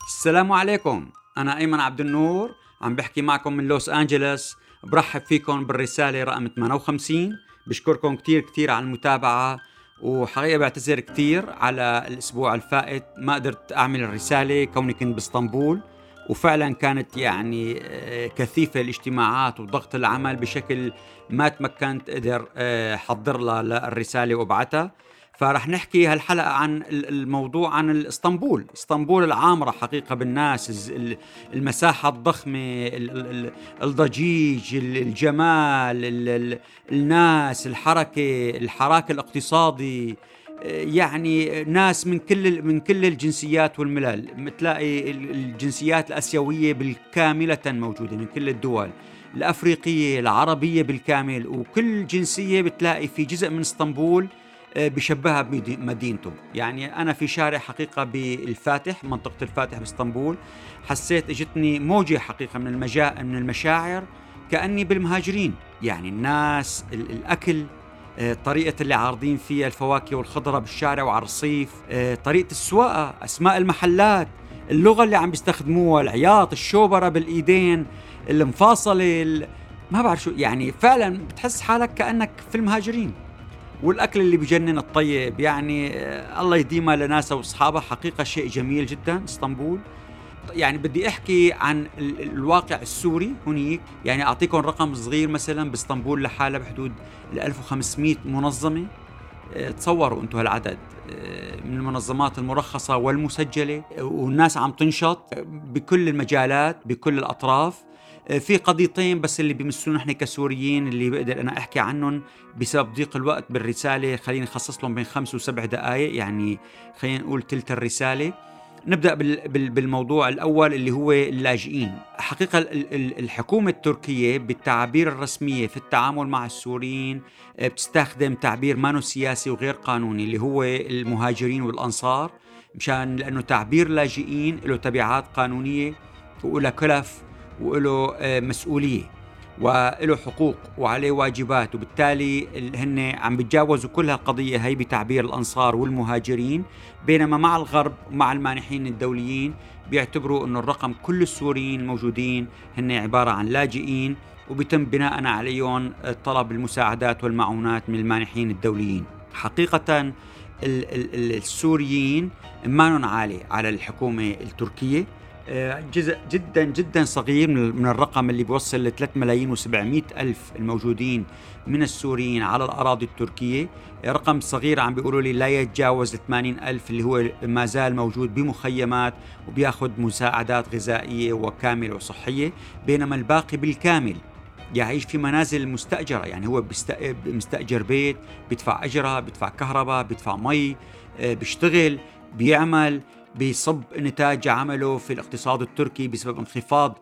السلام عليكم. أنا أيمن عبد النور، عم بحكي معكم من لوس أنجلوس. برحب فيكم بالرسالة رقم 58. بشكركم كتير على المتابعة، وحقيقة بعتذر كتير على الأسبوع الفائت ما قدرت أعمل الرسالة كوني كنت باسطنبول، وفعلا كانت كثيفة الاجتماعات وضغط العمل بشكل ما تمكنت قدر حضر لها للرسالة وابعتها. فرح نحكي هالحلقة عن الموضوع عن اسطنبول العامرة حقيقة بالناس، المساحة الضخمة، الضجيج، الجمال، الناس، الحراك الاقتصادي. يعني ناس من كل الجنسيات والملل، بتلاقي الجنسيات الآسيوية بالكاملة موجودة من كل الدول، الأفريقية العربية بالكامل، وكل جنسية بتلاقي في جزء من اسطنبول بشبهها بمدينته. يعني أنا في شارع حقيقة بالفاتح، منطقة الفاتح باسطنبول، حسيت اجتني موجة حقيقة من المشاعر كأني بالمهاجرين. يعني الناس، الأكل، طريقة اللي عارضين فيها الفواكه والخضرة بالشارع وعلى الرصيف، طريقة السواقة، أسماء المحلات، اللغة اللي عم بيستخدموها، العياط، الشوبرة بالإيدين المفاصلة، ما بعرف شو. يعني فعلا بتحس حالك كأنك في المهاجرين. والأكل اللي بجنن الطيب، يعني الله يديمها لناسها وأصحابها. حقيقة شيء جميل جدا اسطنبول. يعني بدي أحكي عن الواقع السوري هنيك. يعني أعطيكم رقم صغير، مثلا باسطنبول لحالها بحدود 1500 منظمة. تصوروا أنتم هالعدد من المنظمات المرخصة والمسجلة، والناس عم تنشط بكل المجالات بكل الأطراف. في قضيتين بس اللي بيمسونا احنا كسوريين اللي بقدر انا احكي عنهم بسبب ضيق الوقت بالرسالة. خليني اخصص لهم بين 5 و7 دقائق، يعني خلينا نقول تلت الرسالة. نبدأ بالموضوع الأول اللي هو اللاجئين. حقيقة الحكومة التركية بالتعابير الرسمية في التعامل مع السوريين بتستخدم تعبير مانو سياسي وغير قانوني اللي هو المهاجرين والأنصار، مشان لأنه تعبير لاجئين له تبعات قانونية وله كلف وله مسؤولية وله حقوق وعليه واجبات، وبالتالي هن عم بيتجاوزوا كل هالقضية هي بتعبير الأنصار والمهاجرين. بينما مع الغرب ومع المانحين الدوليين بيعتبروا أنه الرقم كل السوريين الموجودين هن عبارة عن لاجئين، وبيتم بناء عليهم طلب المساعدات والمعونات من المانحين الدوليين. حقيقة السوريين إمانهم عالي على الحكومة التركية. جزء جدا صغير من الرقم اللي بيوصل ل 3,700,000 الموجودين من السوريين على الأراضي التركية. رقم صغير عم بيقولوا لي لا يتجاوز 80,000 اللي هو ما زال موجود بمخيمات وبياخد مساعدات غذائية وكاملة وصحية، بينما الباقي بالكامل يعيش في منازل مستأجرة. يعني هو مستأجر بيت، بيدفع أجرة، بيدفع كهرباء، بيدفع مي، بيشتغل، بيعمل، بيصب نتاج عمله في الاقتصاد التركي بسبب انخفاض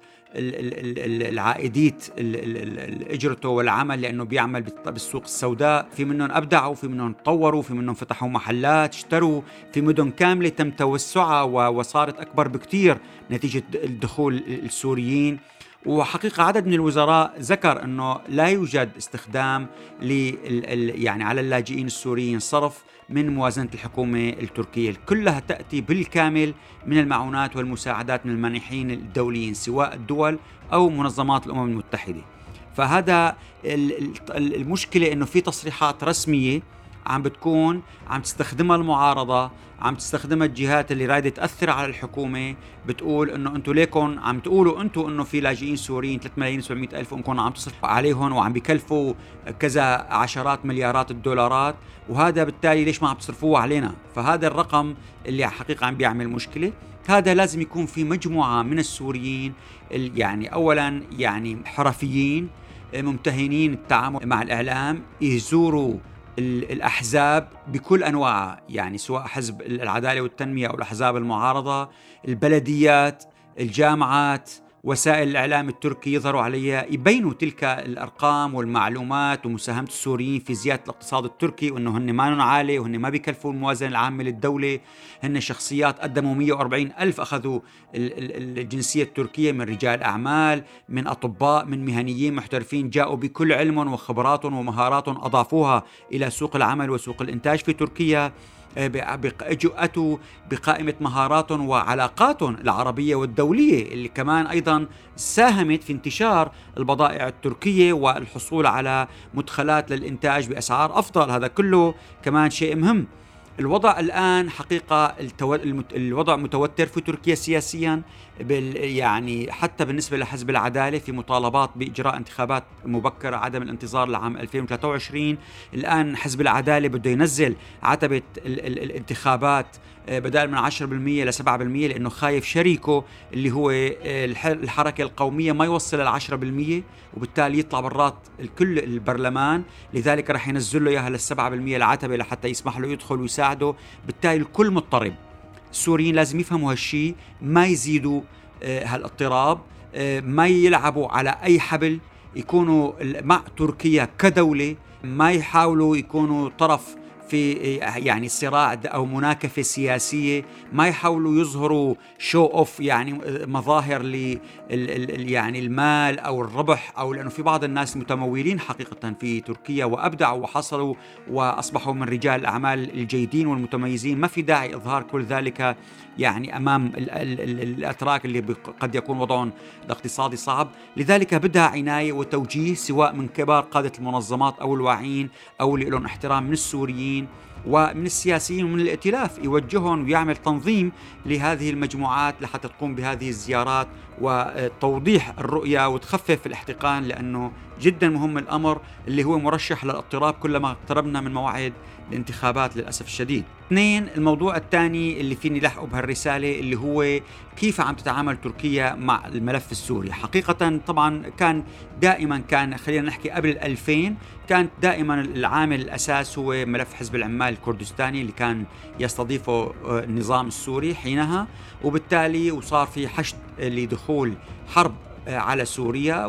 العائدية اجرته والعمل، لانه بيعمل بالسوق السوداء. في منهم ابدعوا، في منهم تطوروا، في منهم فتحوا محلات، اشتروا في مدن كاملة تم توسعها وصارت اكبر بكتير نتيجة الدخول السوريين. وحقيقة عدد من الوزراء ذكر أنه لا يوجد استخدام يعني على اللاجئين السوريين صرف من موازنة الحكومة التركية، كلها تأتي بالكامل من المعونات والمساعدات من المانحين الدوليين سواء الدول أو منظمات الأمم المتحدة. فهذا المشكلة، أنه في تصريحات رسمية عم تستخدمها المعارضة، عم تستخدمها الجهات اللي رايدة تأثر على الحكومة، بتقول انه انتوا ليكن عم تقولوا انتوا انه في لاجئين سوريين 3,700,000 وانكم عم تصرفوا عليهم وعم بيكلفوا كذا عشرات مليارات الدولارات، وهذا بالتالي ليش ما عم تصرفوه علينا؟ فهذا الرقم اللي حقيقة عم بيعمل مشكلة. هذا لازم يكون في مجموعة من السوريين، يعني اولا يعني حرفيين ممتهنين التعامل مع الإعلام، يزوروا الأحزاب بكل أنواعها، يعني سواء حزب العدالة والتنمية أو الأحزاب المعارضة، البلديات، الجامعات، وسائل الإعلام التركي، يظهروا عليها يبينوا تلك الأرقام والمعلومات ومساهمة السوريين في زيادة الاقتصاد التركي، وأنه هن مانن عالي وهن ما بيكلفوا الموازنة العامة للدولة. هن شخصيات قدموا 140,000 أخذوا الجنسية التركية من رجال أعمال، من أطباء، من مهنيين محترفين، جاءوا بكل علمهم وخبراتهم ومهاراتهم أضافوها إلى سوق العمل وسوق الإنتاج في تركيا. أتوا بقائمة مهاراتهم وعلاقاتهم العربية والدولية اللي كمان أيضا ساهمت في انتشار البضائع التركية والحصول على مدخلات للإنتاج بأسعار أفضل. هذا كله كمان شيء مهم. الوضع الآن حقيقة الوضع متوتر في تركيا سياسيا، يعني حتى بالنسبة لحزب العدالة في مطالبات بإجراء انتخابات مبكرة، عدم الانتظار لعام 2023. الآن حزب العدالة بده ينزل عتبة الانتخابات بدل من 10% ل 7%، لأنه خايف شريكه اللي هو الحركة القومية ما يوصل ل 10%، وبالتالي يطلع برات الكل البرلمان. لذلك رح ينزل له إياها لل 7% العتبة لحتى يسمح له يدخل ويساعده. بالتالي الكل مضطرب. السوريين لازم يفهموا هالشي، ما يزيدوا هالاضطراب، ما يلعبوا على أي حبل، يكونوا مع تركيا كدولة، ما يحاولوا يكونوا طرف في يعني صراع أو مناكفة سياسية، ما يحاولوا يظهروا شو أوف يعني مظاهر يعني المال أو الربح، أو لأنه في بعض الناس متمولين حقيقة في تركيا وأبدعوا وحصلوا وأصبحوا من رجال الأعمال الجيدين والمتميزين. ما في داعي إظهار كل ذلك يعني أمام الأتراك اللي قد يكون وضعهم الاقتصادي صعب. لذلك بدها عناية وتوجيه سواء من كبار قادة المنظمات أو الواعين أو اللي لهم احترام من السوريين ومن السياسيين ومن الائتلاف، يوجههم ويعمل تنظيم لهذه المجموعات لحتى تقوم بهذه الزيارات وتوضيح الرؤية وتخفف الاحتقان، لأنه جدا مهم الأمر اللي هو مرشح للاضطراب كلما اقتربنا من موعد الانتخابات للأسف الشديد. 2، الموضوع الثاني اللي فيني لحقه بهالرسالة اللي هو كيف عم تتعامل تركيا مع الملف السوري. حقيقة طبعا كان خلينا نحكي قبل 2000 كانت دائما العامل الأساس هو ملف حزب العمال الكردستاني اللي كان يستضيفه النظام السوري حينها، وبالتالي وصار في حشد لدخول حرب على سوريا،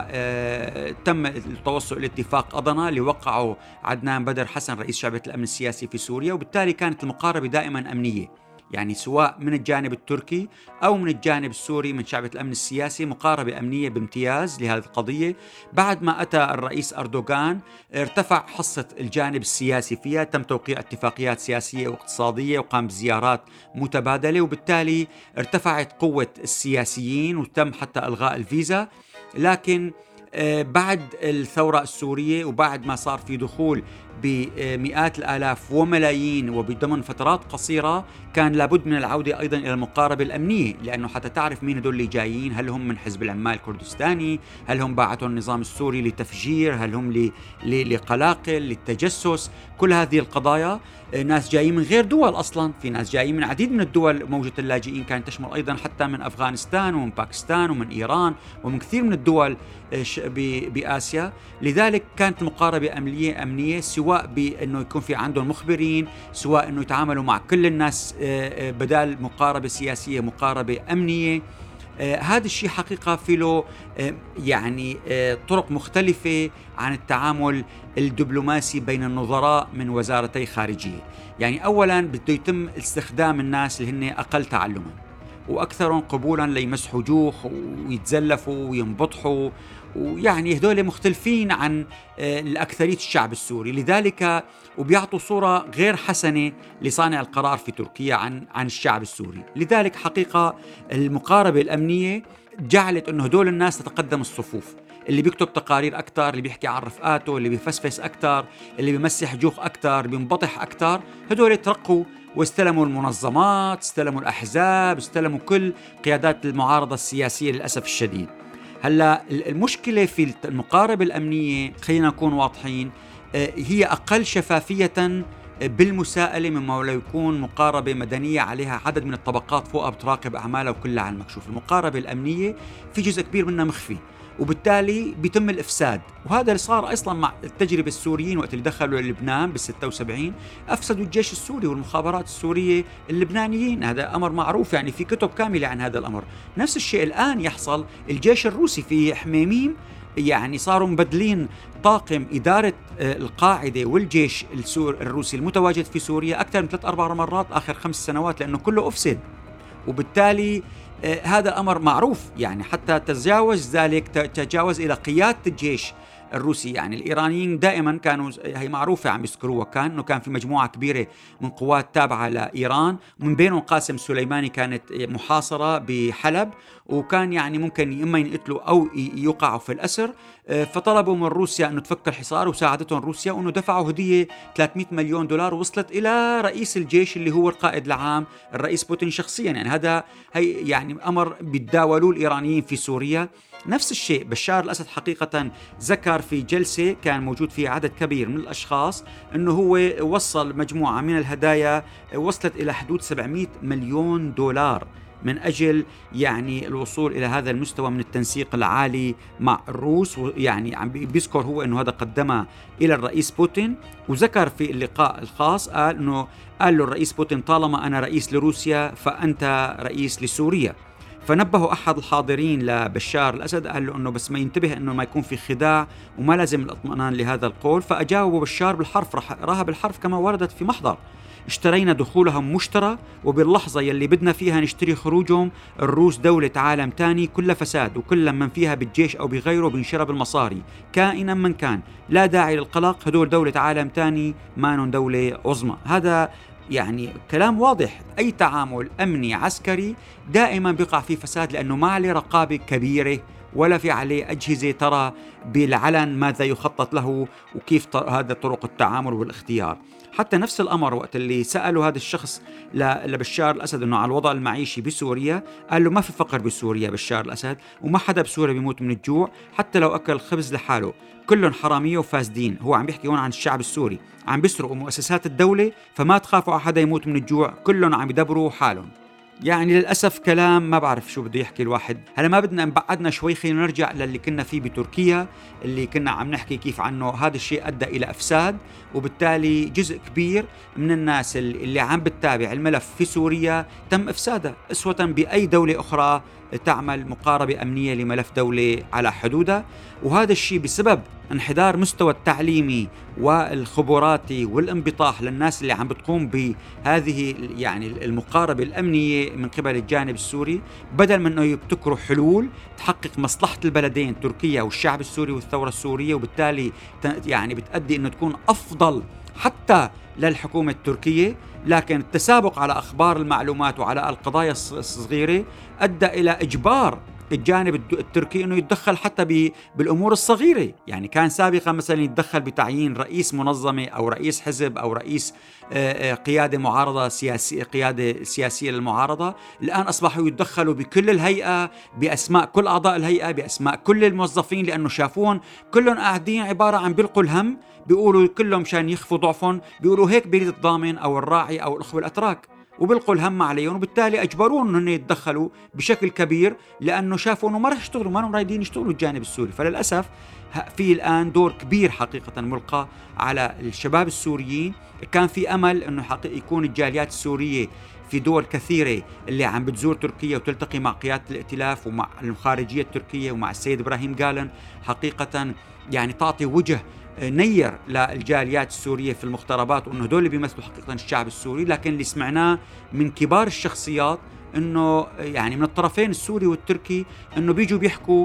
وتم التوصل إلى اتفاق أضنا اللي وقعه عدنان بدر حسن رئيس شعبة الأمن السياسي في سوريا. وبالتالي كانت المقاربة دائما أمنية، يعني سواء من الجانب التركي أو من الجانب السوري من شعبة الأمن السياسي، مقاربة أمنية بامتياز لهذه القضية. بعد ما أتى الرئيس أردوغان ارتفع حصة الجانب السياسي فيها، تم توقيع اتفاقيات سياسية واقتصادية وقام بزيارات متبادلة، وبالتالي ارتفعت قوة السياسيين وتم حتى إلغاء الفيزا. لكن بعد الثورة السورية وبعد ما صار في دخول بمئات الآلاف وملايين وبضمن فترات قصيرة، كان لابد من العودة أيضا إلى المقاربة الأمنية، لأنه حتى تعرف مين هدول اللي جايين، هل هم من حزب العمال الكردستاني، هل هم باعتوا النظام السوري لتفجير، هل هم لقلاقل للتجسس. كل هذه القضايا ناس جايين من غير دول أصلا، في ناس جايين من عديد من الدول. موجة اللاجئين كانت تشمل أيضا حتى من أفغانستان ومن باكستان ومن إيران ومن كثير من الدول بآسيا. لذلك كانت المقاربة أمنية، سواء بأنه يكون في عندهم مخبرين، سواء أنه يتعاملوا مع كل الناس بدال مقاربة سياسية، مقاربة أمنية. هذا الشيء حقيقة في له يعني طرق مختلفة عن التعامل الدبلوماسي بين النظراء من وزارتي خارجية. يعني أولا بده يتم استخدام الناس اللي هن أقل تعلما وأكثرهم قبولا ليمسحوا جوخ ويتزلفوا وينبطحوا، ويعني هذول مختلفين عن الأكثرية الشعب السوري. لذلك وبيعطوا صورة غير حسنة لصانع القرار في تركيا عن الشعب السوري. لذلك حقيقة المقاربة الأمنية جعلت أنه هذول الناس تتقدم الصفوف، اللي بيكتب تقارير أكتر، اللي بيحكي عن رفقاته، اللي بيفسفس أكتر، اللي بيمسح جوخ أكتر، بينبطح أكتر. هذول ترقوا واستلموا المنظمات، استلموا الأحزاب، استلموا كل قيادات المعارضة السياسية للأسف الشديد. هلا المشكلة في المقاربة الأمنية، خلينا نكون واضحين، هي أقل شفافية بالمساءلة مما لو يكون مقاربة مدنية عليها عدد من الطبقات فوقها بتراقب أعمالها وكلها على المكشوف. المقاربة الأمنية في جزء كبير منها مخفي، وبالتالي بيتم الإفساد. وهذا اللي صار أصلا مع التجربة السوريين وقت اللي دخلوا لبنان بال76، أفسدوا الجيش السوري والمخابرات السورية اللبنانيين. هذا أمر معروف، يعني في كتب كاملة عن هذا الأمر. نفس الشيء الآن يحصل. الجيش الروسي في حميميم يعني صاروا مبدلين طاقم إدارة القاعدة والجيش الروسي المتواجد في سوريا أكثر من 3-4 مرات آخر 5 سنوات، لأنه كله أفسد. وبالتالي هذا أمر معروف، يعني حتى تجاوز ذلك، تجاوز إلى قيادة الجيش الروسي. يعني الإيرانيين دائما كانوا، هي معروفة عم يذكروها، كان في مجموعة كبيرة من قوات تابعة لإيران، من بينهم قاسم سليماني كانت محاصرة بحلب، وكان يعني ممكن إما ينقتلوا أو يوقعوا في الأسر. فطلبوا من روسيا أنه تفك الحصار، وساعدتهم روسيا، وأنه دفعوا هدية 300 مليون دولار وصلت إلى رئيس الجيش اللي هو القائد العام الرئيس بوتين شخصيا. يعني هي يعني أمر بيتداولوه الإيرانيين في سوريا. نفس الشيء بشار الأسد حقيقة ذكر في جلسة كان موجود فيها عدد كبير من الأشخاص أنه هو وصل مجموعة من الهدايا وصلت إلى حدود 700 مليون دولار من أجل يعني الوصول إلى هذا المستوى من التنسيق العالي مع الروس. ويعني عم بيذكر هو أنه هذا قدمه إلى الرئيس بوتين، وذكر في اللقاء الخاص قال له الرئيس بوتين طالما أنا رئيس لروسيا فأنت رئيس لسوريا. فنبهوا أحد الحاضرين لبشار الأسد، قال له أنه بس ما ينتبه أنه ما يكون في خداع وما لازم الاطمئنان لهذا القول. فأجاوبوا بشار بالحرف، راها بالحرف كما وردت في محضر: اشترينا دخولهم مشترى، وباللحظة يلي بدنا فيها نشتري خروجهم. الروس دولة عالم تاني كل فساد، وكل من فيها بالجيش أو بغيره بنشرب المصاري كائنا من كان، لا داعي للقلق، هدول دولة عالم تاني مانن دولة عظمى. هذا يعني كلام واضح. أي تعامل أمني عسكري دائما بيقع فيه فساد، لأنه ما عليه رقابة كبيرة ولا في عليه أجهزة ترى بالعلن ماذا يخطط له وكيف هذا طرق التعامل والاختيار. حتى نفس الأمر وقت اللي سألوا هذا الشخص لبشار الأسد أنه على الوضع المعيشي بسوريا، قال له ما في فقر بسوريا بشار الأسد، وما حدا بسوريا بيموت من الجوع حتى لو أكل خبز لحاله، كلهم حرامية وفاسدين. هو عم بيحكي هون عن الشعب السوري، عم بيسرقوا مؤسسات الدولة، فما تخافوا على حدا يموت من الجوع، كلهم عم يدبروا حالهم. يعني للأسف كلام ما بعرف شو بده يحكي الواحد. هلا ما بدنا نبعدنا شوي، خلينا نرجع للي كنا فيه بتركيا، اللي كنا عم نحكي كيف عنه هذا الشيء أدى إلى أفساد، وبالتالي جزء كبير من الناس اللي عم بتتابع الملف في سوريا تم إفساده أسوة بأي دولة أخرى تعمل مقاربة أمنية لملف دولة على حدودها. وهذا الشيء بسبب انحدار مستوى التعليمي والخبراتي والانبطاح للناس اللي عم بتقوم بهذه يعني المقاربة الأمنية من قبل الجانب السوري، بدل من أنه يبتكروا حلول تحقق مصلحة البلدين تركيا والشعب السوري والثورة السورية، وبالتالي يعني بتأدي أنه تكون أفضل حتى للحكومة التركية. لكن التسابق على أخبار المعلومات وعلى القضايا الصغيرة أدى إلى إجبار الجانب التركي أنه يتدخل حتى بالأمور الصغيرة. يعني كان سابقا مثلا يتدخل بتعيين رئيس منظمة أو رئيس حزب أو رئيس قيادة معارضة سياسية، قيادة سياسية للمعارضة. الآن أصبحوا يتدخلوا بكل الهيئة، بأسماء كل أعضاء الهيئة، بأسماء كل الموظفين، لأنه شافون كلهم قاعدين عبارة عن بيلقوا الهم، بيقولوا كلهم مشان يخفوا ضعفهم، بيقولوا هيك بيريد الضامن أو الراعي أو الأخوة الأتراك، وبلقوا الهم عليهم، وبالتالي أجبروهم أن يتدخلوا بشكل كبير، لأنه شافوا أنه ما رح يشتغلوا، ما هم رايدين يشتغلوا الجانب السوري. فللأسف في الآن دور كبير حقيقة ملقى على الشباب السوريين. كان في أمل أنه يكون الجاليات السورية في دول كثيرة اللي عم بتزور تركيا وتلتقي مع قيادة الائتلاف ومع الخارجية التركية ومع السيد إبراهيم قالن، حقيقة يعني تعطي وجه نير للجاليات السورية في المغتربات، وأنه هدول اللي بيمثلوا حقيقة الشعب السوري. لكن اللي سمعناه من كبار الشخصيات أنه يعني من الطرفين السوري والتركي أنه بيجوا بيحكوا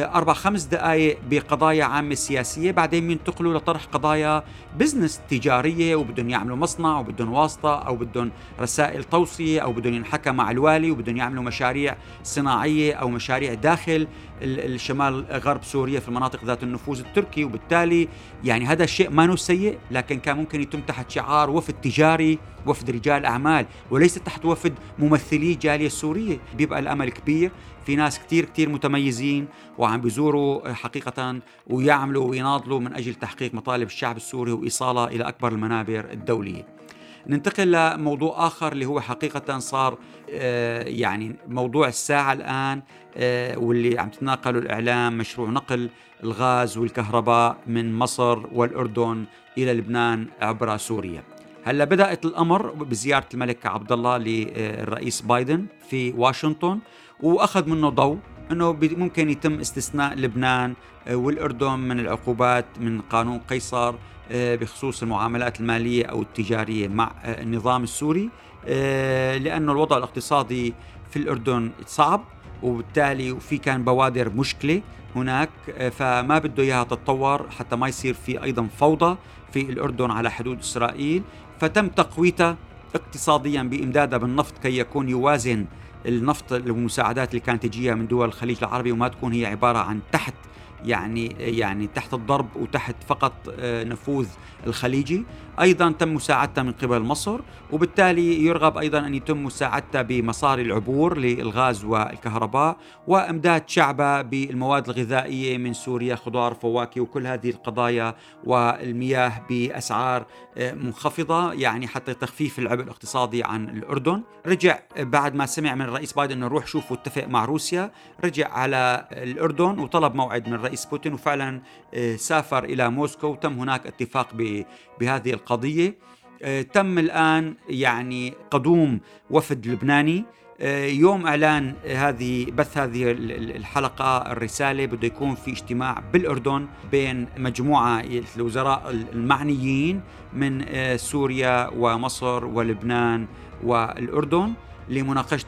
4-5 دقائق بقضايا عامة سياسية، بعدين ينتقلوا لطرح قضايا بزنس تجارية، وبدهم يعملوا مصنع وبدهم واسطة أو بدهم رسائل توصية أو بدهم ينحكى مع الوالي وبدهم يعملوا مشاريع صناعية أو مشاريع داخل الشمال غرب سوريا في المناطق ذات النفوذ التركي. وبالتالي يعني هذا الشيء ما سيء، لكن كان ممكن يتم تحت شعار وفد تجاري، وفد رجال أعمال، وليس تحت وفد ممثلي الجالية السورية. بيبقى الأمل كبير، في ناس كتير متميزين وعم بيزوروا حقيقة ويعملوا ويناضلوا من أجل تحقيق مطالب الشعب السوري وإيصالها إلى أكبر المنابر الدولية. ننتقل لموضوع آخر اللي هو حقيقة صار يعني موضوع الساعة الآن، واللي عم تتناقله الإعلام، مشروع نقل الغاز والكهرباء من مصر والأردن إلى لبنان عبر سوريا. هلا بدأت الأمر بزيارة الملك عبد الله للرئيس بايدن في واشنطن، وأخذ منه ضوء أنه ممكن يتم استثناء لبنان والأردن من العقوبات من قانون قيصر بخصوص المعاملات المالية أو التجارية مع النظام السوري، لأنه الوضع الاقتصادي في الأردن صعب، وبالتالي في كان بوادر مشكلة هناك، فما بده إياها تتطور حتى ما يصير في أيضا فوضى في الأردن على حدود إسرائيل. فتم تقويتها اقتصاديا بإمدادها بالنفط كي يكون يوازن النفط والمساعدات اللي كانت تجيها من دول الخليج العربي، وما تكون هي عبارة عن تحت يعني تحت الضرب وتحت فقط نفوذ الخليجي. أيضا تم مساعدتها من قبل مصر، وبالتالي يرغب أيضا أن يتم مساعدتها بمصاري العبور للغاز والكهرباء، وإمداد شعبها بالمواد الغذائية من سوريا، خضار فواكه وكل هذه القضايا، والمياه بأسعار منخفضة، يعني حتى تخفيف العبء الاقتصادي عن الأردن. رجع بعد ما سمع من الرئيس بايدن أنه روح شوف واتفق مع روسيا، رجع على الأردن وطلب موعد من الرئيس بوتين، وفعلا سافر إلى موسكو وتم هناك اتفاق بهذه القضية. تم الآن يعني قدوم وفد لبناني. يوم إعلان بث هذه الحلقة الرسالة بده يكون في اجتماع بالأردن بين مجموعة الوزراء المعنيين من سوريا ومصر ولبنان والأردن لمناقشة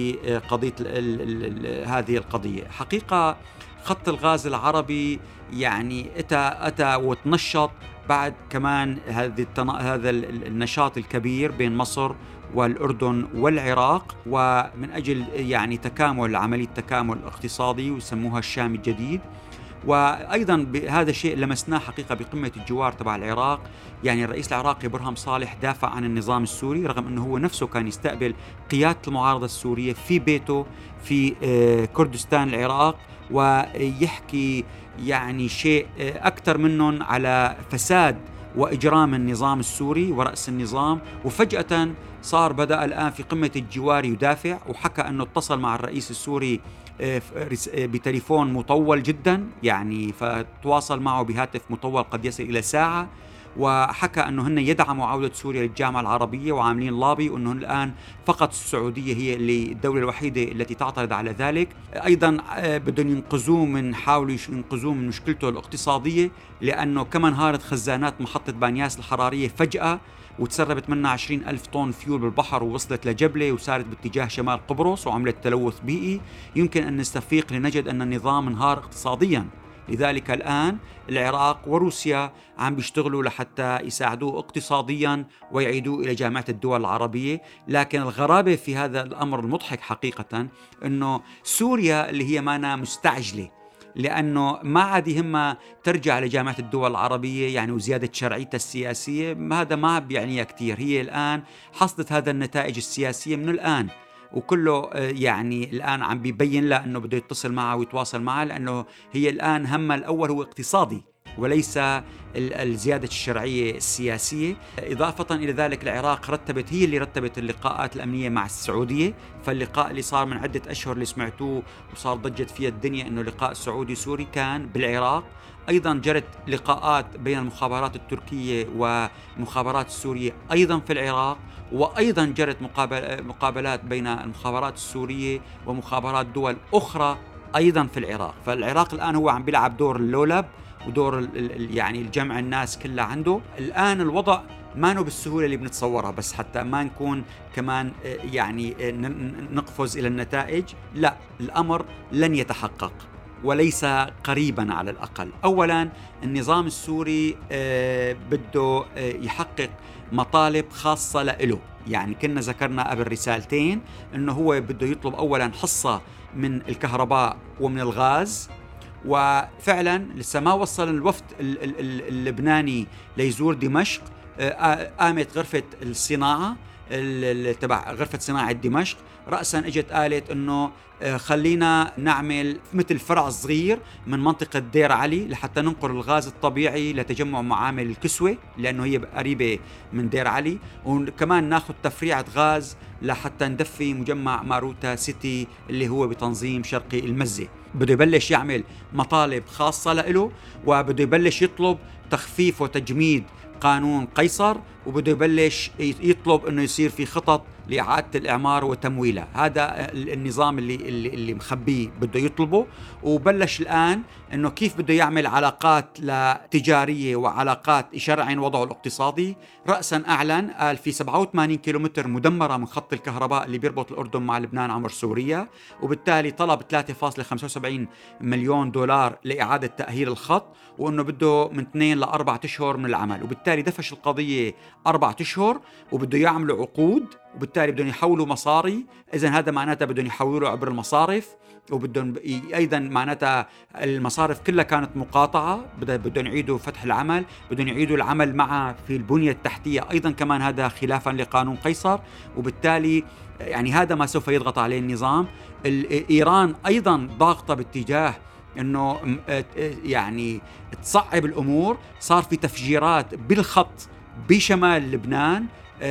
هذه القضية. حقيقة خط الغاز العربي يعني أتى وتنشط بعد كمان هذا النشاط الكبير بين مصر والأردن والعراق، ومن أجل يعني عملية تكامل اقتصادي ويسموها الشام الجديد. وأيضا بهذا الشيء لمسناه حقيقة بقمة الجوار تبع العراق. يعني الرئيس العراقي برهم صالح دافع عن النظام السوري، رغم أنه هو نفسه كان يستقبل قيادة المعارضة السورية في بيته في كردستان العراق، ويحكي يعني شيء أكثر منهم على فساد وإجرام النظام السوري ورأس النظام. وفجأة بدأ الآن في قمة الجوار يدافع، وحكى أنه اتصل مع الرئيس السوري بتليفون مطول جدا، يعني فتواصل معه بهاتف مطول قد يصل إلى ساعة، وحكى أنه هن يدعموا عودة سوريا للجامعة العربية وعاملين لابي، وأنه الآن فقط السعودية هي الدولة الوحيدة التي تعترض على ذلك. أيضا بدهم حاولوا ينقذوه من مشكلته الاقتصادية، لأنه كما انهارت خزانات محطة بانياس الحرارية فجأة وتسربت منها 20,000 طن فيول بالبحر ووصلت لجبلة وسارت باتجاه شمال قبرص وعملت تلوث بيئي. يمكن أن نستفيق لنجد أن النظام انهار اقتصاديا. لذلك الآن العراق وروسيا عم بيشتغلوا لحتى يساعدوه اقتصاديا ويعيدوه إلى جامعة الدول العربية. لكن الغرابة في هذا الأمر المضحك حقيقة أنه سوريا اللي هي مانا مستعجلة، لأنه ما عاد يهمها ترجع لجامعة الدول العربية يعني وزيادة شرعيتها السياسية، هذا ما بيعنيها كتير. هي الآن حصلت هذا النتائج السياسية من الآن، وكله يعني الآن عم بيبين له أنه بده يتصل معه ويتواصل معه، لأنه هي الآن همها الأول هو اقتصادي وليس الزيادة الشرعية السياسية. إضافة إلى ذلك العراق هي اللي رتبت اللقاءات الأمنية مع السعودية. فاللقاء اللي صار من عدة أشهر اللي سمعتوه وصار ضجت فيه الدنيا أنه لقاء سعودي سوري كان بالعراق. أيضا جرت لقاءات بين المخابرات التركية والمخابرات السورية أيضا في العراق، وأيضا جرت مقابلات بين المخابرات السورية ومخابرات دول أخرى أيضا في العراق. فالعراق الآن هو عم بيلعب دور اللولب ودور يعني الجمع الناس كلها عنده. الآن الوضع ما بالسهولة اللي بنتصورها، بس حتى ما نكون كمان يعني نقفز إلى النتائج، لا، الأمر لن يتحقق وليس قريبا على الأقل. أولا النظام السوري بده يحقق مطالب خاصة له، يعني كنا ذكرنا قبل رسالتين أنه هو بده يطلب أولا حصة من الكهرباء ومن الغاز، وفعلا لسه ما وصل الوفد اللبناني ليزور دمشق. قامت غرفة الصناعة تبع غرفة صناعة دمشق رأسا اجت قالت انه خلينا نعمل مثل فرع صغير من منطقة دير علي لحتى ننقل الغاز الطبيعي لتجمع معامل الكسوة، لأنه هي قريبة من دير علي، وكمان ناخذ تفريعة غاز لحتى ندفي مجمع ماروتا سيتي اللي هو بتنظيم شرقي المزة. بده يبلش يعمل مطالب خاصة له، وبده يبلش يطلب تخفيف وتجميد قانون قيصر، وبده يبلش يطلب انه يصير في خطط لإعادة الإعمار وتمويلها. هذا النظام اللي مخبيه بده يطلبه، وبلش الآن انه كيف بده يعمل علاقات تجارية وعلاقات يشرعن وضعه الاقتصادي. رأسا أعلن قال في 87 كيلومتر مدمرة من خط الكهرباء اللي بيربط الأردن مع لبنان عبر سوريا، وبالتالي طلب 3.75 مليون دولار لإعادة تأهيل الخط، وأنه بده من 2 ل 4 أشهر من العمل. وبالتالي دفش القضية 4 أشهر، وبده يعملوا عقود، وبالتالي بدهم يحولوا مصاري. إذن هذا معناته بدهم يحولوا عبر المصارف، وبدهم أيضا معناتها المصارف كلها كانت مقاطعة، بدهم يعيدوا فتح العمل، بدهم يعيدوا العمل مع في البنية التحتية أيضا كمان، هذا خلافا لقانون قيصر. وبالتالي يعني هذا ما سوف يضغط عليه النظام. إيران أيضا ضاغطة باتجاه أنه يعني تصعب الأمور. صار في تفجيرات بالخط بشمال لبنان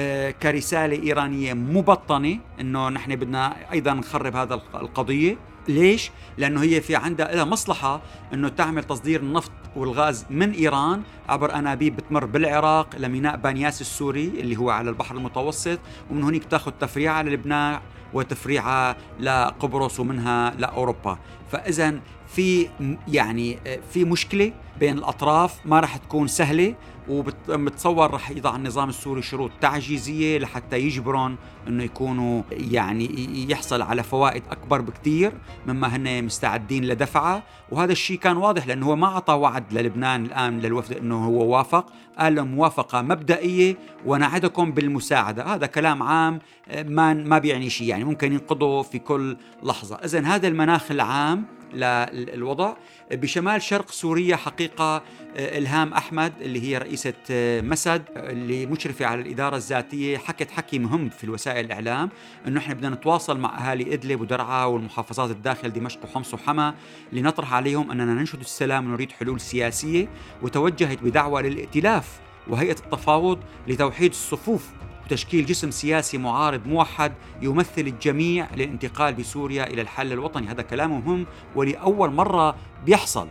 كرسالة إيرانية مبطنة أنه نحن بدنا أيضا نخرب هذا القضية. ليش؟ لأنه هي في عندها لها مصلحة أنه تعمل تصدير النفط والغاز من إيران عبر أنابيب بتمر بالعراق لميناء بانياس السوري اللي هو على البحر المتوسط، ومن هناك بتاخذ تفريعة للبنان وتفريعة لقبرص ومنها لأوروبا. فإذا في يعني في مشكلة بين الأطراف ما رح تكون سهلة، ومتصور رح يضع النظام السوري شروط تعجيزية لحتى يجبرون أنه يكونوا يعني يحصل على فوائد أكبر بكتير مما هن مستعدين لدفعه. وهذا الشيء كان واضح لأنه هو ما أعطى وعد للبنان الآن للوفد أنه هو وافق، قال لهم موافقة مبدئية ونعدكم بالمساعدة. هذا كلام عام ما بيعني شيء، يعني ممكن ينقضوا في كل لحظة. إذن هذا المناخ العام للوضع بشمال شرق سوريا. حقيقة إلهام أحمد اللي هي رئيسة مسد اللي مشرفة على الإدارة الذاتية حكت حكي مهم في الوسائل الإعلام أنه إحنا بدنا نتواصل مع أهالي إدلب ودرعا والمحافظات الداخل دمشق وحمص وحما لنطرح عليهم أننا ننشد السلام ونريد حلول سياسية، وتوجهت بدعوة للائتلاف وهيئة التفاوض لتوحيد الصفوف وتشكيل جسم سياسي معارض موحد يمثل الجميع للانتقال بسوريا إلى الحل الوطني. هذا كلام مهم ولأول مرة بيحصل.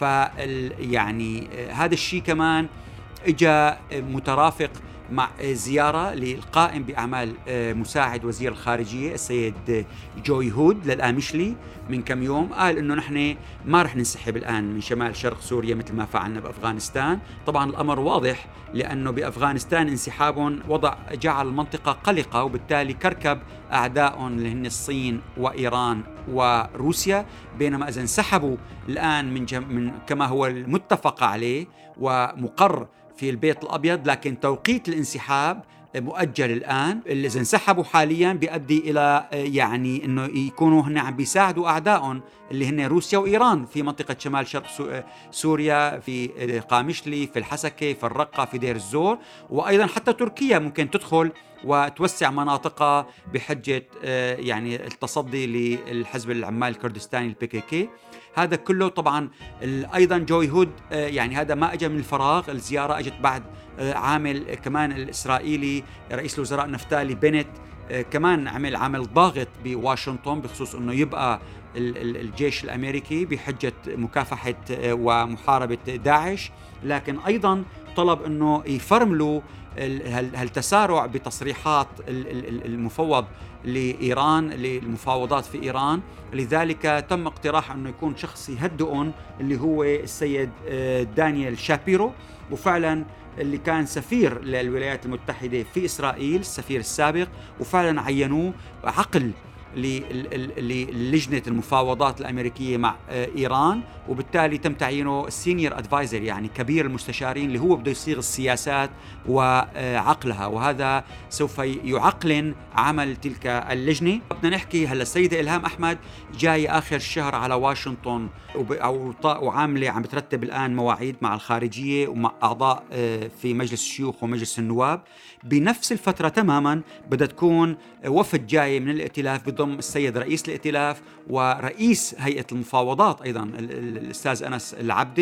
يعني هذا الشيء كمان اجى مترافق مع زيارة للقائم بأعمال مساعد وزير الخارجية السيد جوي هود للآمشلي من كم يوم. قال إنه نحن ما رح ننسحب الآن من شمال شرق سوريا مثل ما فعلنا بأفغانستان. طبعا الأمر واضح لأنه بأفغانستان انسحاب جعل المنطقة قلقة، وبالتالي كركب أعداء اللي هن الصين وإيران وروسيا، بينما إذا انسحبوا الآن من كما هو المتفق عليه ومقر في البيت الأبيض، لكن توقيت الانسحاب مؤجل الآن. اللي إذا انسحبوا حاليا بيؤدي إلى يعني إنه يكونوا هن عم بيساعدوا أعدائهم اللي هن روسيا وإيران في منطقة شمال شرق سوريا، في قامشلي، في الحسكة، في الرقة، في دير الزور، وأيضا حتى تركيا ممكن تدخل وتوسع مناطقها بحجة يعني التصدي للحزب العمال الكردستاني البي. هذا كله طبعا أيضا جوي هود يعني هذا ما أجى من الفراغ. الزيارة أجت بعد عامل كمان الإسرائيلي رئيس الوزراء نفتالي بنت كمان عمل ضاغط بواشنطن بخصوص أنه يبقى الجيش الأمريكي بحجة مكافحة ومحاربة داعش، لكن أيضا طلب أنه يفرملوا هالتسارع بتصريحات المفوض لإيران للمفاوضات في إيران. لذلك تم اقتراح أنه يكون شخص يهدئون اللي هو السيد دانيال شابيرو، وفعلا اللي كان سفير للولايات المتحدة في إسرائيل السفير السابق، وفعلا عينوه عقل للجنة المفاوضات الأمريكية مع إيران، وبالتالي تم تعيينه السينيور أدفايزر يعني كبير المستشارين اللي هو بده يصيغ السياسات وعقلها، وهذا سوف يعقلن عمل تلك اللجنة. بدنا نحكي هلا السيدة إلهام أحمد جاي آخر الشهر على واشنطن وعاملة عم بترتب الآن مواعيد مع الخارجية ومع أعضاء في مجلس الشيوخ ومجلس النواب. بنفس الفترة تماما بدها تكون وفد جاي من الائتلاف بضم السيد رئيس الائتلاف ورئيس هيئة المفاوضات أيضا الأستاذ أنس العبدي،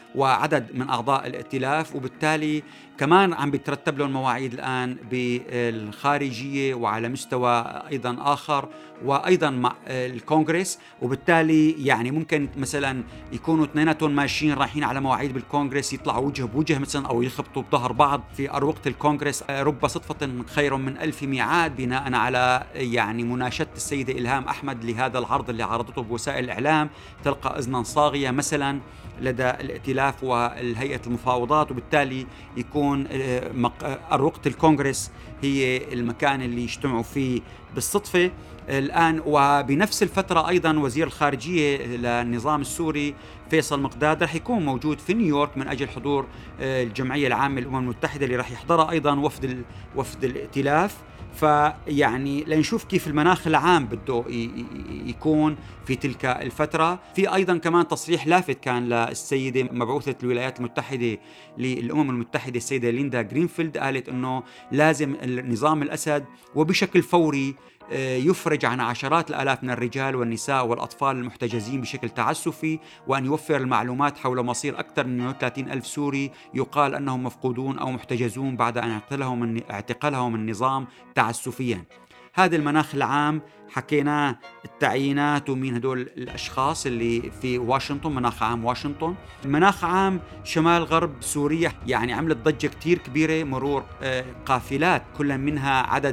وعدد من أعضاء الائتلاف، وبالتالي كمان عم بيترتب لهم مواعيد الآن بالخارجية وعلى مستوى أيضا آخر، وأيضا مع الكونغرس. وبالتالي يعني ممكن مثلا يكونوا اثنيناتهم ماشيين رايحين على مواعيد بالكونغرس، يطلعوا وجه بوجه مثلا أو يخبطوا بظهر بعض في أروقة الكونغرس. رب صدفة خير من ألف ميعاد، بناء على يعني مناشدة السيدة إلهام أحمد لهذا العرض اللي عرضته بوسائل الإعلام، تلقى أذنا صاغية مثلا لدى الائتلاف والهيئة المفاوضات. وبالتالي يكون أروقة الكونغرس هي المكان اللي يجتمعوا فيه بالصدفة الآن. وبنفس الفترة أيضا وزير الخارجية للنظام السوري فيصل مقداد رح يكون موجود في نيويورك من أجل حضور الجمعية العامة للأمم المتحدة اللي رح يحضرها أيضا وفد الائتلاف. فيعني لنشوف كيف المناخ العام بده يكون في تلك الفترة. في أيضا كمان تصريح لافت كان للسيدة مبعوثة الولايات المتحدة للأمم المتحدة السيدة ليندا جرينفيلد، قالت أنه لازم النظام الأسد وبشكل فوري يفرج عن عشرات الآلاف من الرجال والنساء والأطفال المحتجزين بشكل تعسفي، وأن يوفر المعلومات حول مصير أكثر من 130 ألف سوري يقال أنهم مفقودون أو محتجزون بعد أن اعتقلهم النظام تعسفيا. هذا المناخ العام حكينا التعيينات ومين هدول الأشخاص اللي في واشنطن، مناخ عام واشنطن. مناخ عام شمال غرب سوريا يعني عملت ضجة كتير كبيرة، مرور قافلات كل منها عدد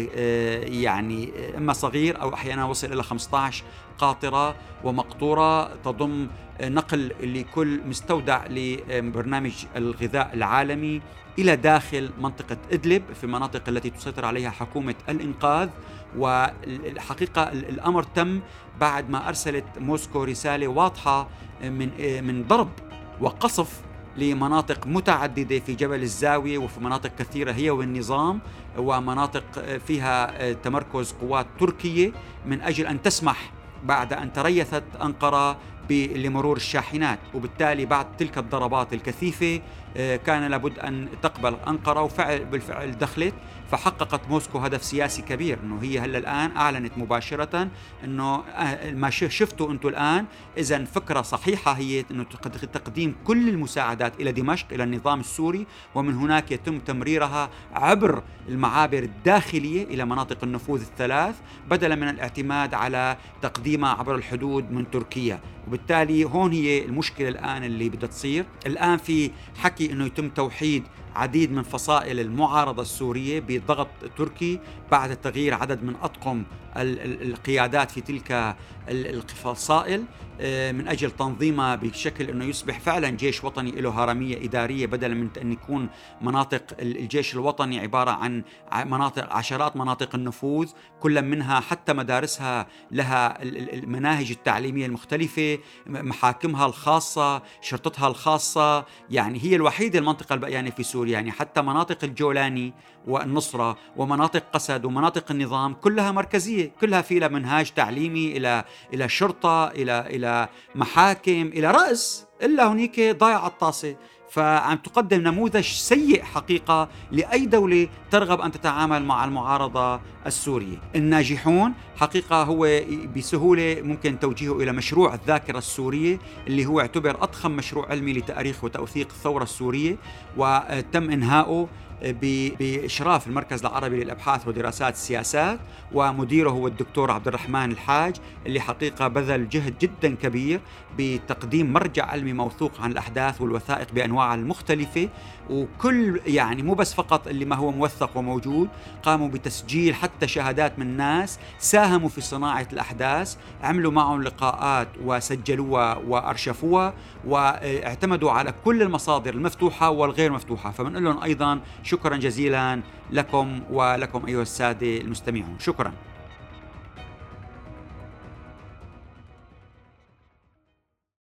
يعني إما صغير أو أحيانا وصل إلى 15 قاطرة ومقطورة، تضم نقل لكل مستودع لبرنامج الغذاء العالمي إلى داخل منطقة إدلب في المناطق التي تسيطر عليها حكومة الإنقاذ. والحقيقة الأمر تم بعد ما أرسلت موسكو رسالة واضحة من ضرب وقصف لمناطق متعددة في جبل الزاوية وفي مناطق كثيرة هي والنظام، ومناطق فيها تمركز قوات تركية من أجل أن تسمح بعد أن تريثت أنقرة لمرور الشاحنات. وبالتالي بعد تلك الضربات الكثيفة كان لابد أن تقبل أنقرة، بالفعل دخلت، فحققت موسكو هدف سياسي كبير، أنه هي هلأ الآن أعلنت مباشرة أنه ما شفتوا أنتم الآن إذن فكرة صحيحة هي أنه تقديم كل المساعدات إلى دمشق إلى النظام السوري، ومن هناك يتم تمريرها عبر المعابر الداخلية إلى مناطق النفوذ الثلاث بدلا من الاعتماد على تقديمها عبر الحدود من تركيا. وبالتالي هون هي المشكلة الآن اللي بدها تصير. الآن في حكي أنه يتم توحيد عديد من فصائل المعارضة السورية بضغط تركي بعد تغيير عدد من أطقم القيادات في تلك الفصائل من أجل تنظيمها بشكل أنه يصبح فعلا جيش وطني له هرمية إدارية، بدلا من أن يكون مناطق الجيش الوطني عبارة عن عشرات مناطق النفوذ، كل منها حتى مدارسها لها المناهج التعليمية المختلفة، محاكمها الخاصة، شرطتها الخاصة. يعني هي الوحيدة المنطقة البقيانة في سوريا، يعني حتى مناطق الجولاني والنصرة ومناطق قسد ومناطق النظام كلها مركزية، كلها في لها منهاج تعليمي إلى شرطة إلى محاكم إلى رأس، إلا هنيك ضايع الطاسة. فعم تقدم نموذج سيء حقيقة لأي دولة ترغب أن تتعامل مع المعارضة السورية. الناجحون حقيقة هو بسهولة ممكن توجيهه إلى مشروع الذاكرة السورية اللي هو يعتبر أضخم مشروع علمي لتأريخ وتوثيق الثورة السورية، وتم إنهاؤه بإشراف المركز العربي للأبحاث ودراسات السياسات، ومديره هو الدكتور عبد الرحمن الحاج اللي حقيقة بذل جهد جدا كبير بتقديم مرجع علمي موثوق عن الأحداث والوثائق بأنواعها المختلفة. وكل يعني مو بس فقط اللي ما هو موثق وموجود، قاموا بتسجيل حتى شهادات من ناس ساهموا في صناعة الأحداث، عملوا معهم لقاءات وسجلوها وأرشفوها، واعتمدوا على كل المصادر المفتوحة والغير مفتوحة. فبنقول لهم أيضا شكرا جزيلا لكم ولكم أيها السادة المستمعون. شكرا.